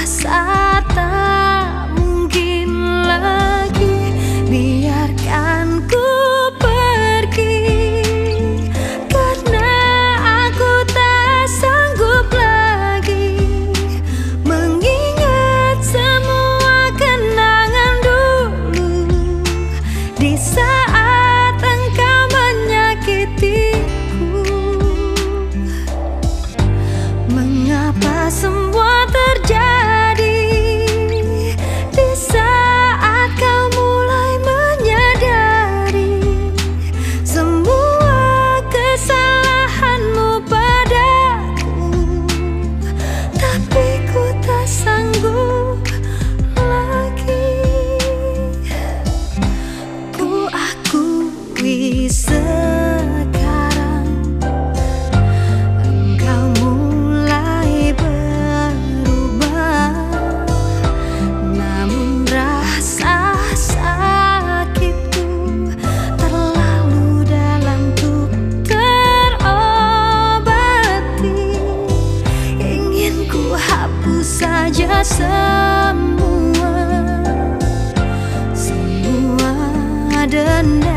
merasa tak mungkin lagi. Biarkan ku pergi, karena aku tak sanggup lagi mengingat semua kenangan dulu. Di saat engkau menyakitiku, mengapa semua terjadi di saat kau mulai menyadari semua kesalahanmu padaku. Tapi ku tak sanggup lagi. Ku akui sekarang engkau mulai berubah, namun rasa sakitku terlalu dalam untuk terobati. Ingin ku hapus saja semua dendam